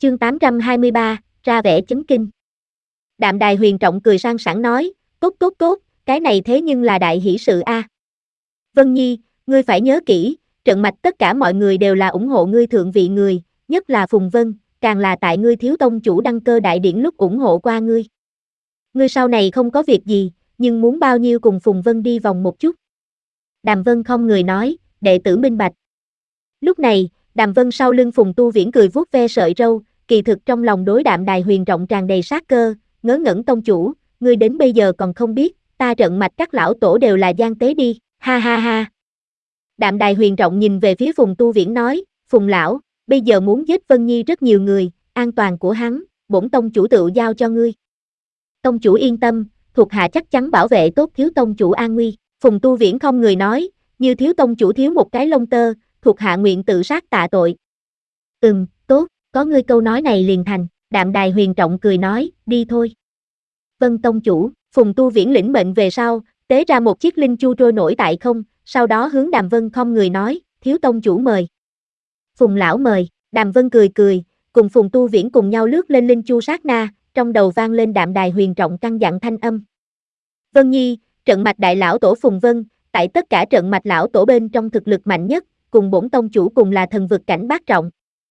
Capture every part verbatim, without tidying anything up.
Chương tám trăm hai mươi ba, ra vẻ chấn kinh. Đạm Đài Huyền Trọng cười sang sảng nói, tốt tốt tốt, cái này thế nhưng là đại hỷ sự a. À. Vân Nhi, ngươi phải nhớ kỹ, trận mạch tất cả mọi người đều là ủng hộ ngươi thượng vị người, nhất là Phùng Vân, càng là tại ngươi thiếu tông chủ đăng cơ đại điển lúc ủng hộ qua ngươi. Ngươi sau này không có việc gì, nhưng muốn bao nhiêu cùng Phùng Vân đi vòng một chút. Đàm Vân không người nói, đệ tử minh bạch. Lúc này, Đàm Vân sau lưng Phùng Tu Viễn cười vuốt ve sợi râu, kỳ thực trong lòng đối Đạm Đài Huyền Trọng tràn đầy sát cơ, ngớ ngẩn tông chủ, ngươi đến bây giờ còn không biết, ta trận mạch các lão tổ đều là gian tế đi, ha ha ha. Đạm Đài Huyền Trọng nhìn về phía Phùng Tu Viễn nói, Phùng lão, bây giờ muốn giết Vân Nhi rất nhiều người, an toàn của hắn, bổn tông chủ tự giao cho ngươi. Tông chủ yên tâm, thuộc hạ chắc chắn bảo vệ tốt thiếu tông chủ an nguy. Phùng Tu Viễn không người nói, như thiếu tông chủ thiếu một cái lông tơ, thuộc hạ nguyện tự sát tạ tội. Ừm, tốt, có ngươi câu nói này liền thành. Đạm Đài Huyền Trọng cười nói, đi thôi. Vân tông chủ. Phùng Tu Viễn lĩnh mệnh về sau, tế ra một chiếc linh chu trôi nổi tại không, sau đó hướng Đàm Vân không người nói, thiếu tông chủ mời. Phùng lão mời. Đàm Vân cười cười, cùng Phùng Tu Viễn cùng nhau lướt lên linh chu sát na, trong đầu vang lên Đạm Đài Huyền Trọng căn dặn thanh âm. Vân Nhi, trận mạch đại lão tổ Phùng Vân, tại tất cả trận mạch lão tổ bên trong thực lực mạnh nhất, cùng bổn tông chủ cùng là thần vực cảnh bát trọng.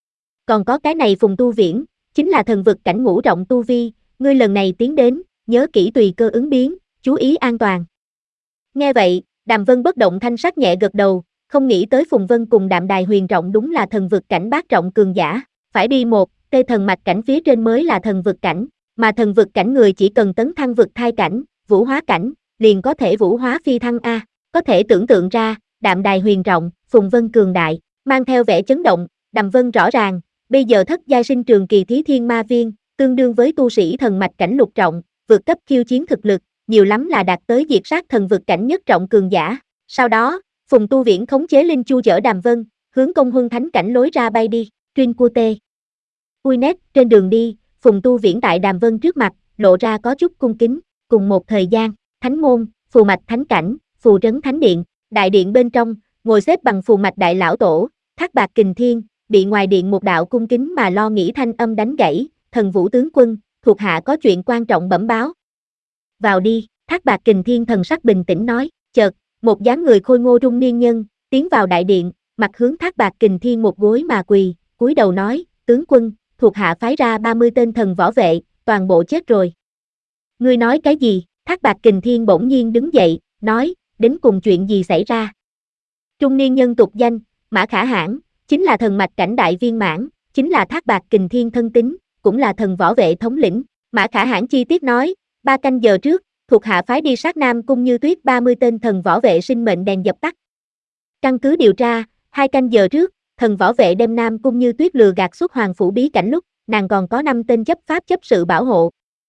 Còn có cái này Phùng Tu Viễn, chính là thần vực cảnh ngũ trọng tu vi, ngươi lần này tiến đến, nhớ kỹ tùy cơ ứng biến, chú ý an toàn. Nghe vậy, Đàm Vân bất động thanh sắc nhẹ gật đầu, không nghĩ tới Phùng Vân cùng Đạm Đài Huyền Trọng đúng là thần vực cảnh bát trọng cường giả, phải đi một, tê thần mạch cảnh phía trên mới là thần vực cảnh, mà thần vực cảnh người chỉ cần tấn thăng vực thai cảnh, vũ hóa cảnh, liền có thể vũ hóa phi thăng a, có thể tưởng tượng ra, Đạm Đài Huyền Trọng, Phùng Vân cường đại, mang theo vẻ chấn động, Đàm Vân rõ ràng, bây giờ thất giai sinh trường kỳ thí thiên ma viên, tương đương với tu sĩ thần mạch cảnh lục trọng, vượt cấp khiêu chiến thực lực, nhiều lắm là đạt tới diệt sát thần vực cảnh nhất trọng cường giả. Sau đó, Phùng Tu Viễn khống chế linh chu chở Đàm Vân, hướng công huân thánh cảnh lối ra bay đi, Tuyên Cua Tê. Ui nét, trên đường đi, Phùng Tu Viễn tại Đàm Vân trước mặt, lộ ra có chút cung kính, cùng một thời gian, Thánh môn, Phù Mạch Thánh cảnh, Phù Trấn Thánh điện, đại điện bên trong, ngồi xếp bằng Phù Mạch đại lão tổ, Thác Bạt Kình Thiên, bị ngoài điện một đạo cung kính mà lo nghĩ thanh âm đánh gãy, Thần Vũ tướng quân, thuộc hạ có chuyện quan trọng bẩm báo. Vào đi, Thác Bạt Kình Thiên thần sắc bình tĩnh nói, chợt, một dáng người khôi ngô trung niên nhân, tiến vào đại điện, mặt hướng Thác Bạt Kình Thiên một gối mà quỳ, cúi đầu nói, tướng quân, thuộc hạ phái ra ba mươi tên thần võ vệ, toàn bộ chết rồi. Ngươi nói cái gì? Thác Bạt Kình Thiên bỗng nhiên đứng dậy, nói, đến cùng chuyện gì xảy ra? Trung niên nhân tục danh, Mã Khả Hãn, chính là thần mạch cảnh đại viên mãn, chính là Thác Bạt Kình Thiên thân tín, cũng là thần võ vệ thống lĩnh. Mã Khả Hãn chi tiết nói, ba canh giờ trước, thuộc hạ phái đi sát Nam Cung Như Tuyết ba mươi tên thần võ vệ sinh mệnh đèn dập tắt. Căn cứ điều tra, hai canh giờ trước, thần võ vệ đem Nam Cung Như Tuyết lừa gạt xuất hoàng phủ bí cảnh lúc, nàng còn có năm tên chấp pháp chấp sự bảo hộ.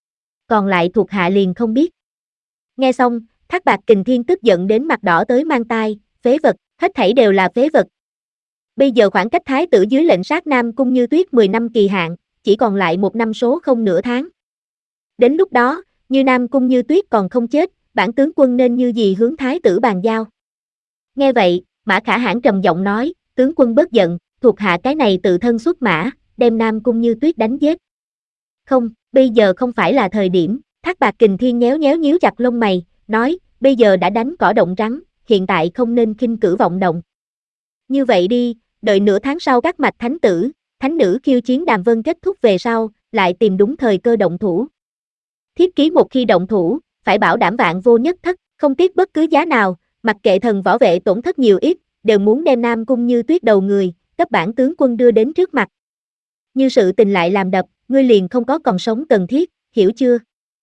Còn lại thuộc hạ liền không biết. Nghe xong, Thác Bạt Kình Thiên tức giận đến mặt đỏ tới mang tai, phế vật, hết thảy đều là phế vật. Bây giờ khoảng cách thái tử dưới lệnh sát Nam Cung Như Tuyết mười năm kỳ hạn, chỉ còn lại một năm số không nửa tháng. Đến lúc đó, như Nam Cung Như Tuyết còn không chết, bản tướng quân nên như gì hướng thái tử bàn giao. Nghe vậy, Mã Khả Hãn trầm giọng nói, tướng quân bớt giận, thuộc hạ cái này tự thân xuất mã, đem Nam Cung Như Tuyết đánh giết. Không, bây giờ không phải là thời điểm. Thác Bạt Kình Thiên nhéo nhéo nhíu chặt lông mày, nói, bây giờ đã đánh cỏ động rắn, hiện tại không nên khinh cử vọng động. Như vậy đi, đợi nửa tháng sau các mạch thánh tử, thánh nữ khiêu chiến Đàm Vân kết thúc về sau, lại tìm đúng thời cơ động thủ. Thiết ký một khi động thủ, phải bảo đảm vạn vô nhất thất, không tiếc bất cứ giá nào, mặc kệ thần võ vệ tổn thất nhiều ít, đều muốn đem Nam Cung Như Tuyết đầu người, cấp bản tướng quân đưa đến trước mặt. Như sự tình lại làm đập, ngươi liền không có còn sống cần thiết, hiểu chưa?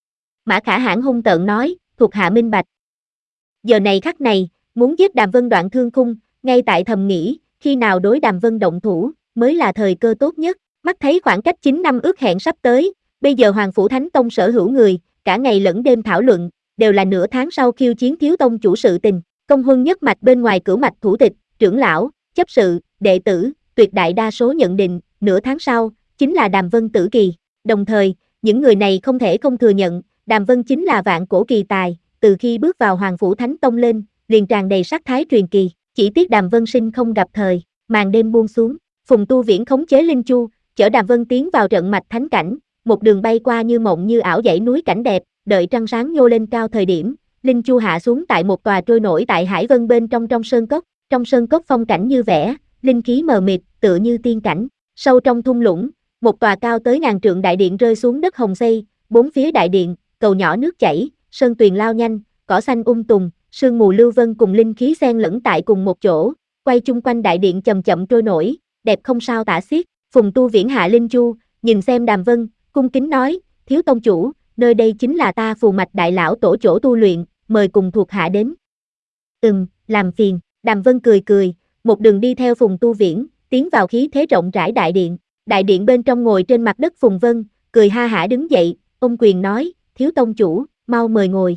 Mã Khả Hãn hung tợn nói, thuộc hạ minh bạch. Giờ này khắc này, muốn giết Đàm Vân đoạn thương khung, ngay tại thầm nghĩ, khi nào đối Đàm Vân động thủ, mới là thời cơ tốt nhất. Mắt thấy khoảng cách chín năm ước hẹn sắp tới, bây giờ Hoàng Phủ Thánh Tông sở hữu người, cả ngày lẫn đêm thảo luận, đều là nửa tháng sau khiêu chiến thiếu tông chủ sự tình. Công huân nhất mạch bên ngoài cửu mạch thủ tịch, trưởng lão, chấp sự, đệ tử, tuyệt đại đa số nhận định, nửa tháng sau, chính là Đàm Vân tử kỳ. Đồng thời, những người này không thể không thừa nhận, Đàm Vân chính là vạn cổ kỳ tài, từ khi bước vào Hoàng Phủ Thánh Tông lên, liền tràn đầy sắc thái truyền kỳ. Chỉ tiếc Đàm Vân sinh không gặp thời, màn đêm buông xuống, Phùng Tu Viễn khống chế linh chu, chở Đàm Vân tiến vào trận mạch thánh cảnh, một đường bay qua như mộng như ảo dãy núi cảnh đẹp, đợi trăng sáng nhô lên cao thời điểm, Linh Chu hạ xuống tại một tòa trôi nổi tại hải vân bên trong trong sơn cốc, trong sơn cốc phong cảnh như vẽ, linh khí mờ mịt, tựa như tiên cảnh. Sâu trong thung lũng, một tòa cao tới ngàn trượng đại điện rơi xuống đất hồng xây, bốn phía đại điện, cầu nhỏ nước chảy, sơn tuyền lao nhanh, cỏ xanh um tùm, sương mù lưu vân cùng linh khí xen lẫn tại cùng một chỗ, quay chung quanh đại điện chậm chậm trôi nổi, đẹp không sao tả xiết. Phùng Tu Viễn hạ Linh Chu, nhìn xem Đàm Vân, cung kính nói, thiếu tông chủ, nơi đây chính là ta Phù Mạch đại lão tổ chỗ tu luyện, mời cùng thuộc hạ đến. Ừm, làm phiền. Đàm Vân cười cười, một đường đi theo Phùng Tu Viễn, tiến vào khí thế rộng rãi đại điện. Đại điện bên trong ngồi trên mặt đất Phùng Vân, cười ha hả đứng dậy, ôm quyền nói, thiếu tông chủ, mau mời ngồi.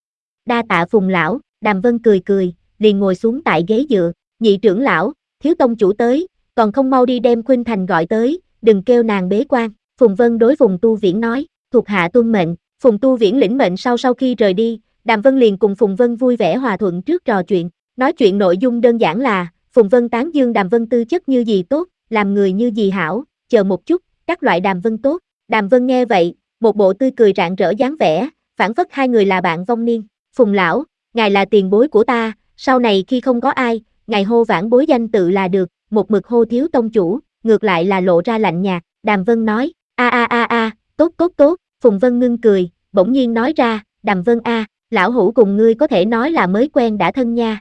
Đa tạ Phùng lão. Đàm Vân cười cười, liền ngồi xuống tại ghế dựa. Nhị trưởng lão, thiếu tông chủ tới, còn không mau đi đem Khuynh Thành gọi tới, đừng kêu nàng bế quan. Phùng Vân đối Phùng Tu Viễn nói, thuộc hạ tuân mệnh. Phùng Tu Viễn lĩnh mệnh sau sau khi rời đi, Đàm Vân liền cùng Phùng Vân vui vẻ hòa thuận trước trò chuyện. Nói chuyện nội dung đơn giản là, Phùng Vân tán dương Đàm Vân tư chất như gì tốt, làm người như gì hảo, chờ một chút, các loại Đàm Vân tốt. Đàm Vân nghe vậy, một bộ tươi cười rạng rỡ dáng vẻ, phảng phất hai người là bạn vong niên. Phùng lão, ngài là tiền bối của ta, sau này khi không có ai, ngài hô vãn bối danh tự là được, một mực hô thiếu tông chủ, ngược lại là lộ ra lạnh nhạt. Đàm Vân nói, a a a a, tốt tốt tốt. Phùng Vân ngưng cười, bỗng nhiên nói ra, Đàm Vân a, lão hữu cùng ngươi có thể nói là mới quen đã thân nha.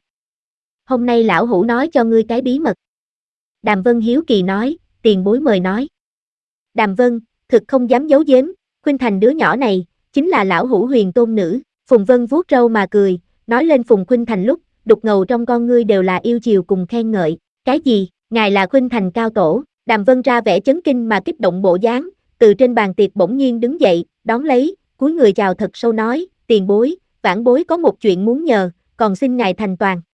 Hôm nay lão hữu nói cho ngươi cái bí mật. Đàm Vân hiếu kỳ nói, tiền bối mời nói. Đàm Vân, thực không dám giấu giếm, Khuynh Thành đứa nhỏ này, chính là lão hữu huyền tôn nữ. Phùng Vân vuốt râu mà cười, nói lên Phùng Khuynh Thành lúc, đục ngầu trong con ngươi đều là yêu chiều cùng khen ngợi. Cái gì, ngài là Khuynh Thành cao tổ? Đàm Vân ra vẻ chấn kinh mà kích động bộ dáng, từ trên bàn tiệc bỗng nhiên đứng dậy, đón lấy, cúi người chào thật sâu nói, tiền bối, vãn bối có một chuyện muốn nhờ, còn xin ngài thành toàn.